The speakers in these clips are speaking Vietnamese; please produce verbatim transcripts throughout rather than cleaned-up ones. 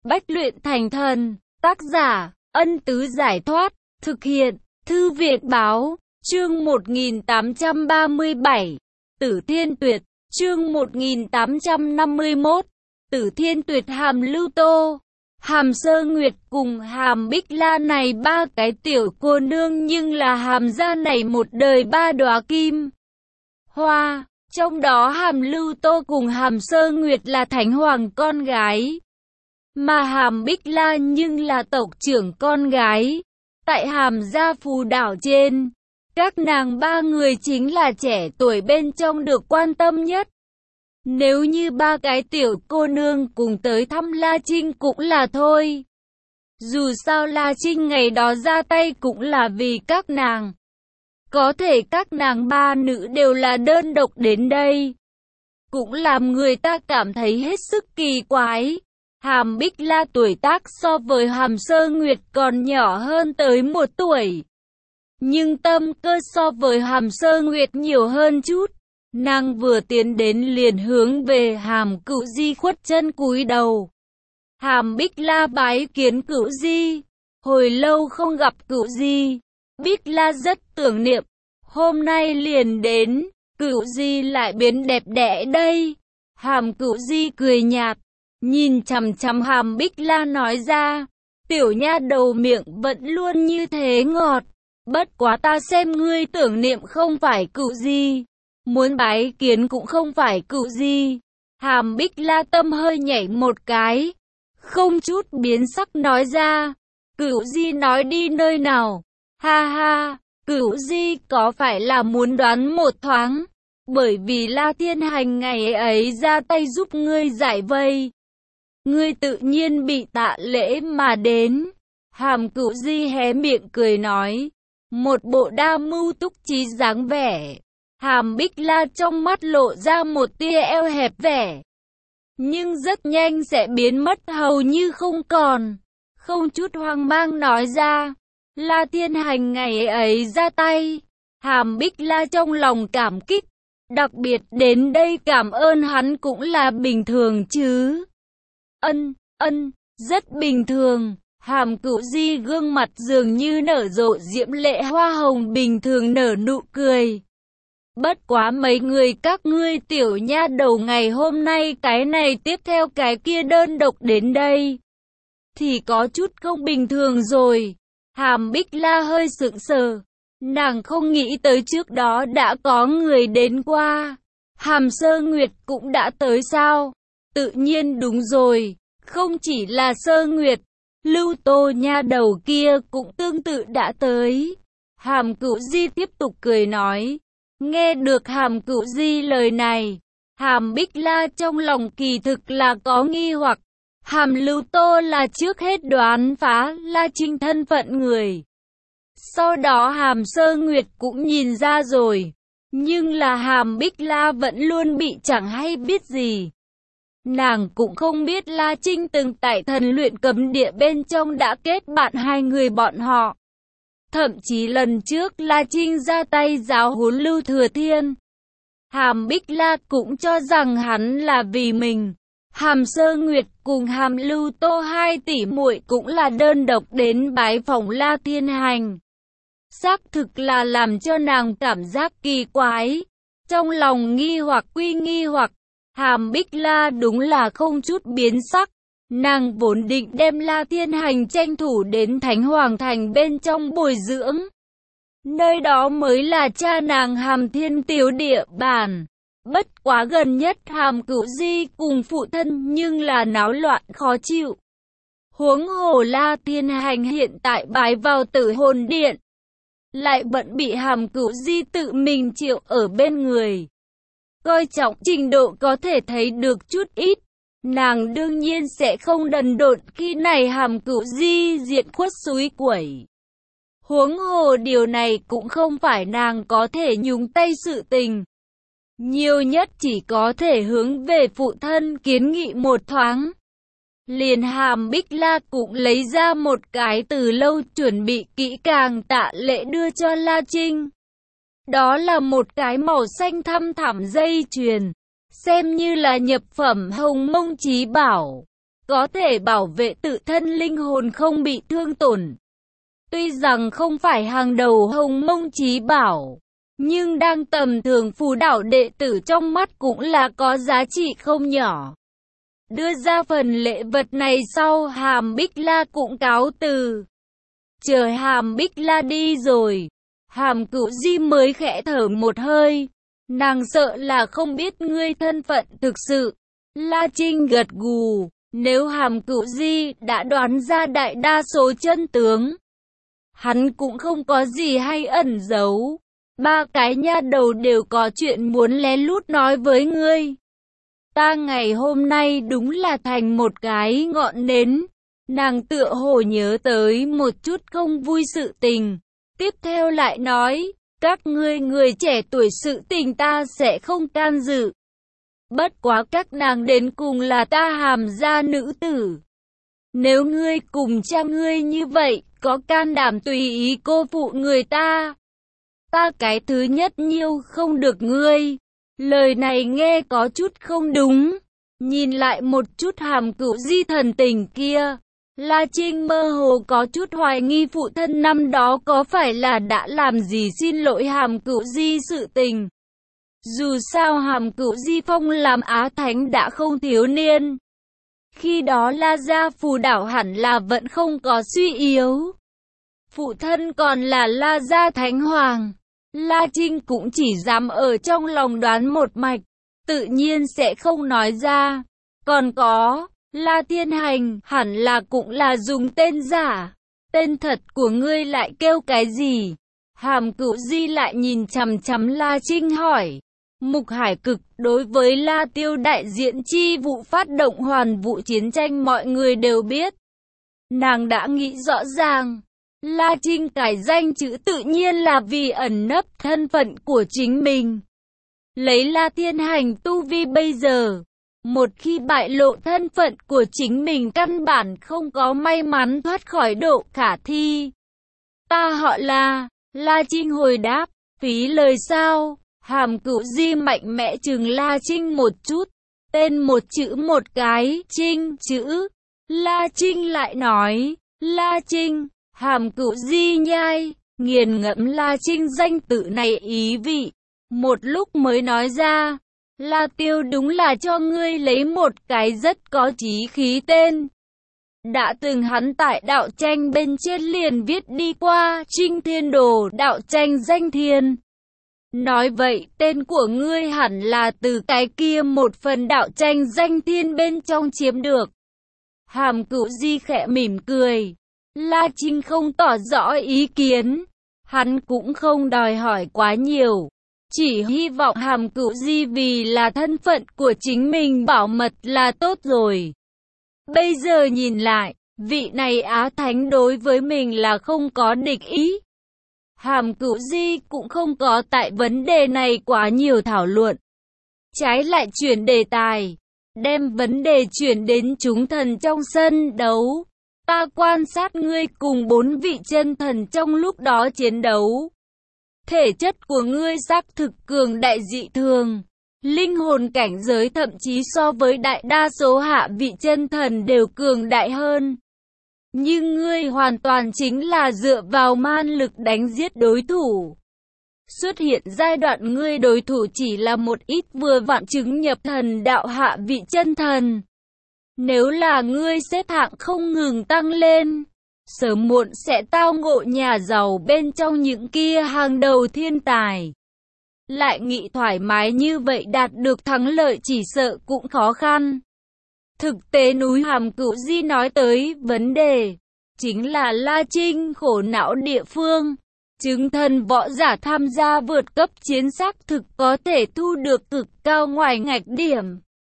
Bách luyện thành thần, tác giả, Ân Tứ Giải Thoát, thực hiện, Thư Viện Báo, chương một nghìn tám trăm ba mươi bảy, Tử Thiên Tuyệt, chương một nghìn tám trăm năm mươi mốt, Tử Thiên Tuyệt Hàm Lưu Tô. Hàm Sơ Nguyệt cùng Hàm Bích La này ba cái tiểu cô nương, nhưng là Hàm gia này một đời ba đóa kim hoa, trong đó Hàm Lưu Tô cùng Hàm Sơ Nguyệt là thánh hoàng con gái, mà Hàm Bích La nhưng là tộc trưởng con gái. Tại Hàm gia phù đảo trên, các nàng ba người chính là trẻ tuổi bên trong được quan tâm nhất. Nếu như ba cái tiểu cô nương cùng tới thăm La Trinh cũng là thôi. Dù sao La Trinh ngày đó ra tay cũng là vì các nàng. Có thể các nàng ba nữ đều là đơn độc đến đây, cũng làm người ta cảm thấy hết sức kỳ quái. Hàm Bích La tuổi tác so với Hàm Sơ Nguyệt còn nhỏ hơn tới một tuổi, nhưng tâm cơ so với Hàm Sơ Nguyệt nhiều hơn chút. Nàng vừa tiến đến liền hướng về Hàm Cửu Di khuất chân cúi đầu. Hàm Bích La bái kiến Cửu Di, hồi lâu không gặp Cửu Di, Bích La rất tưởng niệm, hôm nay liền đến, Cửu Di lại biến đẹp đẽ đây. Hàm Cửu Di cười nhạt, nhìn chằm chằm Hàm Bích La nói ra, tiểu nha đầu miệng vẫn luôn như thế ngọt, bất quá ta xem ngươi tưởng niệm không phải Cửu Di, muốn bái kiến cũng không phải Cửu Di. Hàm Bích La tâm hơi nhảy một cái, không chút biến sắc nói ra, Cửu Di nói đi nơi nào? Ha ha, Cửu Di có phải là muốn đoán một thoáng, bởi vì La Thiên Hành ngày ấy ra tay giúp ngươi giải vây, ngươi tự nhiên bị tạ lễ mà đến. Hàm Cửu Di hé miệng cười nói, một bộ đa mưu túc trí dáng vẻ. Hàm Bích La trong mắt lộ ra một tia eo hẹp vẻ, nhưng rất nhanh sẽ biến mất hầu như không còn. Không chút hoang mang nói ra, La Thiên Hành ngày ấy ra tay. Hàm Bích La trong lòng cảm kích, đặc biệt đến đây cảm ơn hắn cũng là bình thường chứ. Ân, ân, rất bình thường. Hàm Cửu Di gương mặt dường như nở rộ diễm lệ hoa hồng bình thường nở nụ cười. Bất quá mấy người các ngươi tiểu nha đầu ngày hôm nay cái này tiếp theo cái kia đơn độc đến đây, thì có chút không bình thường rồi. Hàm Bích La hơi sững sờ, nàng không nghĩ tới trước đó đã có người đến qua. Hàm Sơ Nguyệt cũng đã tới sao? Tự nhiên đúng rồi, không chỉ là Sơ Nguyệt, Lưu Tô nha đầu kia cũng tương tự đã tới. Hàm Cửu Di tiếp tục cười nói. Nghe được Hàm Cửu Di lời này, Hàm Bích La trong lòng kỳ thực là có nghi hoặc. Hàm Lưu Tô là trước hết đoán phá La Trinh thân phận người, sau đó Hàm Sơ Nguyệt cũng nhìn ra rồi, nhưng là Hàm Bích La vẫn luôn bị chẳng hay biết gì. Nàng cũng không biết La Trinh từng tại thần luyện cấm địa bên trong đã kết bạn hai người bọn họ. Thậm chí lần trước La Trinh ra tay giáo huấn Lưu Thừa Thiên, Hàm Bích La cũng cho rằng hắn là vì mình. Hàm Sơ Nguyệt cùng Hàm Lưu Tô hai tỷ muội cũng là đơn độc đến bái phỏng La Thiên Hành. Xác thực là làm cho nàng cảm giác kỳ quái. Trong lòng nghi hoặc quy nghi hoặc, Hàm Bích La đúng là không chút biến sắc. Nàng vốn định đem La Thiên Hành tranh thủ đến Thánh Hoàng Thành bên trong bồi dưỡng. Nơi đó mới là cha nàng Hàm Thiên Tiểu địa bàn. Bất quá gần nhất Hàm Cửu Di cùng phụ thân nhưng là náo loạn khó chịu. Huống hồ La Thiên Hành hiện tại bái vào Tử Hồn Điện, lại bận bị Hàm Cửu Di tự mình triệu ở bên người. Coi trọng trình độ có thể thấy được chút ít. Nàng đương nhiên sẽ không đần độn khi này Hàm Cửu Di diện khuất suối quẩy. Huống hồ điều này cũng không phải nàng có thể nhúng tay sự tình. Nhiều nhất chỉ có thể hướng về phụ thân kiến nghị một thoáng. Liền Hàm Bích La cũng lấy ra một cái từ lâu chuẩn bị kỹ càng tạ lễ đưa cho La Trinh. Đó là một cái màu xanh thăm thẳm dây chuyền, xem như là nhập phẩm hồng mông chí bảo. có thể bảo vệ tự thân linh hồn không bị thương tổn. Tuy rằng không phải hàng đầu hồng mông chí bảo, nhưng đang tầm thường phù đạo đệ tử trong mắt cũng là có giá trị không nhỏ. Đưa ra phần lễ vật này sau, Hàm Bích La cũng cáo từ. Chờ Hàm Bích La đi rồi, Hàm Cửu Di mới khẽ thở một hơi. Nàng sợ là không biết ngươi thân phận thực sự. La Trinh gật gù, nếu Hàm Cửu Di đã đoán ra đại đa số chân tướng, hắn cũng không có gì hay ẩn giấu. Ba cái nha đầu đều có chuyện muốn lén lút nói với ngươi. Ta ngày hôm nay đúng là thành một cái ngọn nến. Nàng tựa hồ nhớ tới một chút không vui sự tình. Tiếp theo lại nói, các ngươi người trẻ tuổi sự tình ta sẽ không can dự. Bất quá các nàng đến cùng là ta Hàm gia nữ tử. Nếu ngươi cùng cha ngươi như vậy, có can đảm tùy ý cô phụ người ta. Ta cái thứ nhất nhiêu không được ngươi. Lời này nghe có chút không đúng. Nhìn lại một chút Hàm Cửu Di thần tình kia, La Trinh mơ hồ có chút hoài nghi phụ thân năm đó có phải là đã làm gì xin lỗi Hàm Cửu Di sự tình. Dù sao Hàm Cửu Di phong làm Á Thánh đã không thiếu niên. Khi đó La gia phù đảo hẳn là vẫn không có suy yếu. Phụ thân còn là La gia Thánh Hoàng. La Trinh cũng chỉ dám ở trong lòng đoán một mạch, tự nhiên sẽ không nói ra. Còn có, La Thiên Hành hẳn là cũng là dùng tên giả. Tên thật của ngươi lại kêu cái gì? Hàm Cửu Di lại nhìn chằm chằm La Trinh hỏi. Mục Hải Cực đối với La Tiêu đại diện chi vụ phát động hoàn vụ chiến tranh mọi người đều biết. Nàng đã nghĩ rõ ràng. La Trinh cải danh chữ tự nhiên là vì ẩn nấp thân phận của chính mình. Lấy La Thiên Hành tu vi bây giờ, một khi bại lộ thân phận của chính mình căn bản không có may mắn thoát khỏi độ khả thi. Ta họ La, La Trinh hồi đáp, phí lời sao? Hàm Cửu Di mạnh mẽ chừng La Trinh một chút, tên một chữ một cái, Trinh chữ. La Trinh lại nói, La Trinh. Hàm Cửu Di nhai, nghiền ngẫm La Trinh danh tự này ý vị. Một lúc mới nói ra, La Tiêu đúng là cho ngươi lấy một cái rất có chí khí tên. Đã từng hắn tại đạo tranh bên trên liền viết đi qua, Trinh Thiên Đồ đạo tranh danh thiên. Nói vậy, tên của ngươi hẳn là từ cái kia một phần đạo tranh danh thiên bên trong chiếm được. Hàm Cửu Di khẽ mỉm cười. La Trinh không tỏ rõ ý kiến, hắn cũng không đòi hỏi quá nhiều, chỉ hy vọng Hàm Cửu Di vì là thân phận của chính mình bảo mật là tốt rồi. Bây giờ nhìn lại, vị này Á Thánh đối với mình là không có địch ý. Hàm Cửu Di cũng không có tại vấn đề này quá nhiều thảo luận, trái lại chuyển đề tài, đem vấn đề chuyển đến chúng thần trong sân đấu. Ta quan sát ngươi cùng bốn vị chân thần trong lúc đó chiến đấu. Thể chất của ngươi xác thực cường đại dị thường. Linh hồn cảnh giới thậm chí so với đại đa số hạ vị chân thần đều cường đại hơn. Nhưng ngươi hoàn toàn chính là dựa vào man lực đánh giết đối thủ. Xuất hiện giai đoạn ngươi đối thủ chỉ là một ít vừa vặn chứng nhập thần đạo hạ vị chân thần. Nếu là ngươi xếp hạng không ngừng tăng lên, sớm muộn sẽ tao ngộ nhà giàu bên trong những kia hàng đầu thiên tài. Lại nghĩ thoải mái như vậy đạt được thắng lợi chỉ sợ cũng khó khăn. Thực tế núi Hàm Cửu Di nói tới vấn đề, chính là La Trinh khổ não địa phương. Chứng thần võ giả tham gia vượt cấp chiến xác thực có thể thu được cực cao ngoài ngạch điểm.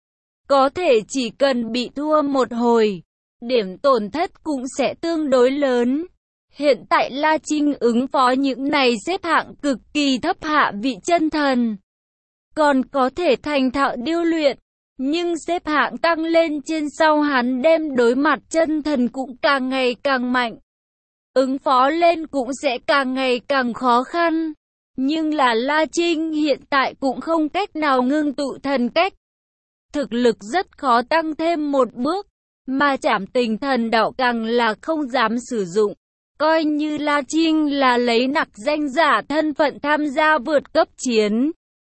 Có thể chỉ cần bị thua một hồi, điểm tổn thất cũng sẽ tương đối lớn. Hiện tại La Trinh ứng phó những này xếp hạng cực kỳ thấp hạ vị chân thần. Còn có thể thành thạo điêu luyện, nhưng xếp hạng tăng lên trên sau hắn đem đối mặt chân thần cũng càng ngày càng mạnh. Ứng phó lên cũng sẽ càng ngày càng khó khăn. Nhưng là La Trinh hiện tại cũng không cách nào ngưng tụ thần cách. Thực lực rất khó tăng thêm một bước. mà Trảm Tình Thần Đạo càng là không dám sử dụng. Coi như La Trinh là lấy nặc danh giả thân phận tham gia vượt cấp chiến.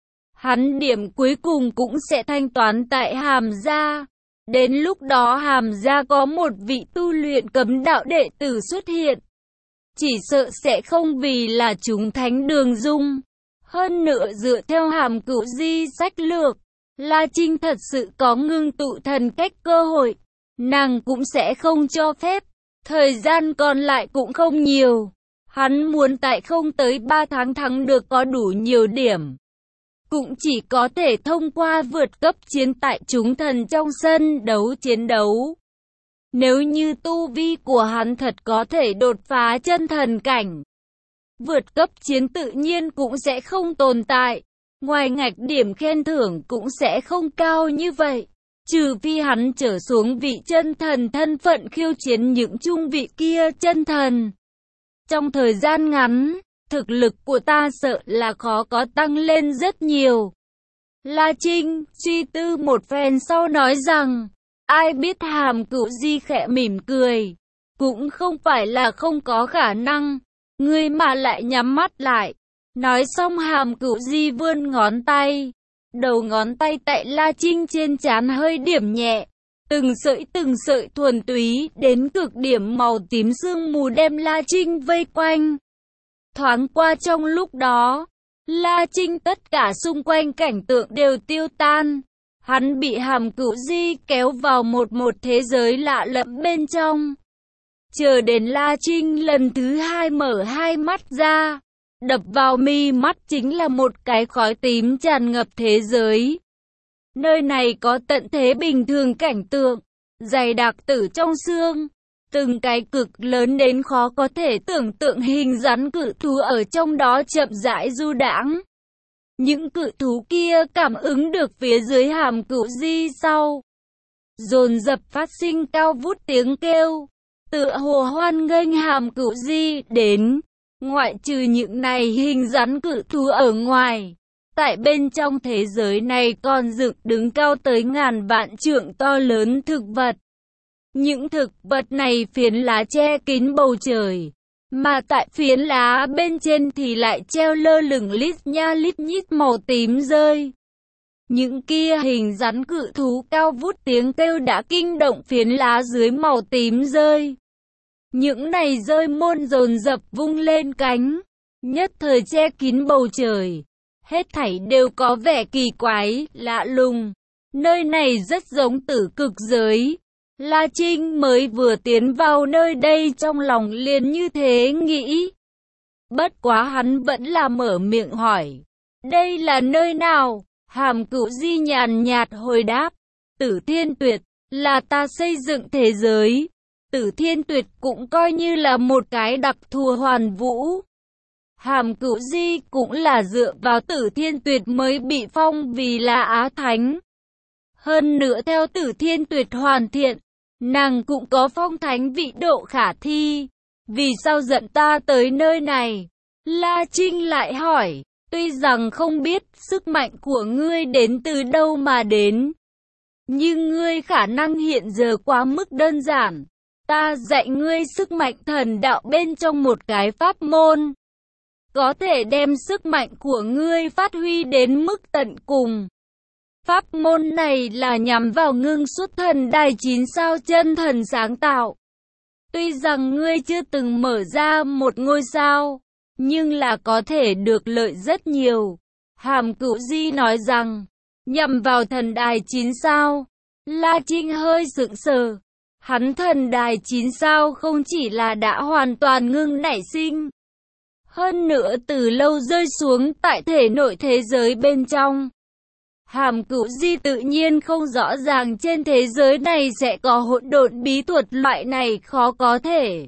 Hắn điểm cuối cùng cũng sẽ thanh toán tại Hàm Gia. Đến lúc đó Hàm Gia có một vị tu luyện cấm đạo đệ tử xuất hiện. Chỉ sợ sẽ không vì là chúng thánh đường dung. Hơn nữa dựa theo Hàm Cửu Di sách lược, La Trinh thật sự có ngưng tụ thần cách cơ hội. Nàng cũng sẽ không cho phép. Thời gian còn lại cũng không nhiều. Hắn muốn tại không tới ba tháng thắng được có đủ nhiều điểm. Cũng chỉ có thể thông qua vượt cấp chiến tại chúng thần trong sân đấu chiến đấu. Nếu như tu vi của hắn thật có thể đột phá chân thần cảnh, vượt cấp chiến tự nhiên cũng sẽ không tồn tại. Ngoài ngạch điểm khen thưởng cũng sẽ không cao như vậy. Trừ phi hắn trở xuống vị chân thần thân phận khiêu chiến những trung vị kia chân thần. Trong thời gian ngắn, thực lực của ta sợ là khó có tăng lên rất nhiều. La Trinh suy tư một phen sau nói rằng, ai biết Hàm Cửu Di khẽ mỉm cười. Cũng không phải là không có khả năng, ngươi mà lại nhắm mắt lại. Nói xong Hàm Cửu Di vươn ngón tay. Đầu ngón tay tại La Trinh trên trán hơi điểm nhẹ. Từng sợi từng sợi thuần túy đến cực điểm màu tím sương mù đem La Trinh vây quanh. Thoáng qua trong lúc đó, La Trinh tất cả xung quanh cảnh tượng đều tiêu tan. Hắn bị Hàm Cửu Di kéo vào một một thế giới lạ lẫm bên trong. Chờ đến La Trinh lần thứ hai mở hai mắt ra, đập vào mi mắt chính là một cái khói tím tràn ngập thế giới. Nơi này có tận thế bình thường cảnh tượng, dày đặc tử trong xương. Từng cái cực lớn đến khó có thể tưởng tượng hình rắn cự thú ở trong đó chậm rãi du đãng. Những cự thú kia cảm ứng được phía dưới Hàm Cửu Di sau, dồn dập phát sinh cao vút tiếng kêu, tựa hồ hoan nghênh Hàm Cửu Di đến. Ngoại trừ những này hình rắn cự thú ở ngoài, tại bên trong thế giới này còn dựng đứng cao tới ngàn vạn trượng to lớn thực vật. Những thực vật này phiến lá che kín bầu trời, mà tại phiến lá bên trên thì lại treo lơ lửng lít nha lít nhít màu tím rơi. Những kia hình rắn cự thú cao vút tiếng kêu đã kinh động phiến lá dưới màu tím rơi. Những này rơi môn dồn dập vung lên cánh, nhất thời che kín bầu trời. Hết thảy đều có vẻ kỳ quái, lạ lùng. Nơi này rất giống tử cực giới. La Trinh mới vừa tiến vào nơi đây trong lòng liền như thế nghĩ. Bất quá hắn vẫn là mở miệng hỏi. Đây là nơi nào? Hàm Cửu Di nhàn nhạt hồi đáp. Tử Thiên Tuyệt, là ta xây dựng thế giới. Tử Thiên Tuyệt cũng coi như là một cái đặc thù hoàn vũ. Hàm Cửu Di cũng là dựa vào Tử Thiên Tuyệt mới bị phong vì là Á Thánh. Hơn nữa theo Tử Thiên Tuyệt hoàn thiện, nàng cũng có phong thánh vị độ khả thi. Vì sao dẫn ta tới nơi này? La Trinh lại hỏi. Tuy rằng không biết sức mạnh của ngươi đến từ đâu mà đến, nhưng ngươi khả năng hiện giờ quá mức đơn giản. Ta dạy ngươi sức mạnh thần đạo bên trong một cái pháp môn, có thể đem sức mạnh của ngươi phát huy đến mức tận cùng. Pháp môn này là nhắm vào ngưng xuất thần đài chín sao chân thần sáng tạo. Tuy rằng ngươi chưa từng mở ra một ngôi sao, nhưng là có thể được lợi rất nhiều. Hàm Cửu Di nói rằng, nhằm vào thần đài chín sao. La Trinh hơi sững sờ. Hắn thần đài chín sao không chỉ là đã hoàn toàn ngưng nảy sinh, hơn nữa từ lâu rơi xuống tại thể nội thế giới bên trong. Hàm Cửu Di tự nhiên không rõ ràng trên thế giới này sẽ có hỗn độn bí thuật loại này khó có thể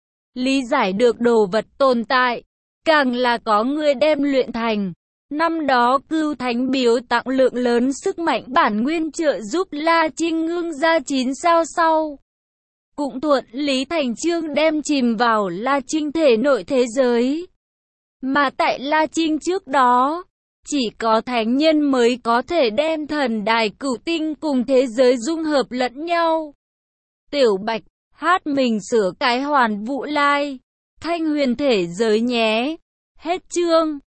lý giải được đồ vật tồn tại, càng là có người đem luyện thành. Năm đó Cưu Thánh biếu tặng lượng lớn sức mạnh bản nguyên trợ giúp La Trinh ngưng ra chín sao sau, cũng thuận lý thành chương đem chìm vào La Trinh thể nội thế giới. Mà tại La Trinh trước đó, chỉ có thánh nhân mới có thể đem thần đài cửu tinh cùng thế giới dung hợp lẫn nhau. Tiểu Bạch, hát mình sửa cái hoàn vụ lai. Thanh huyền thể giới nhé. Hết chương.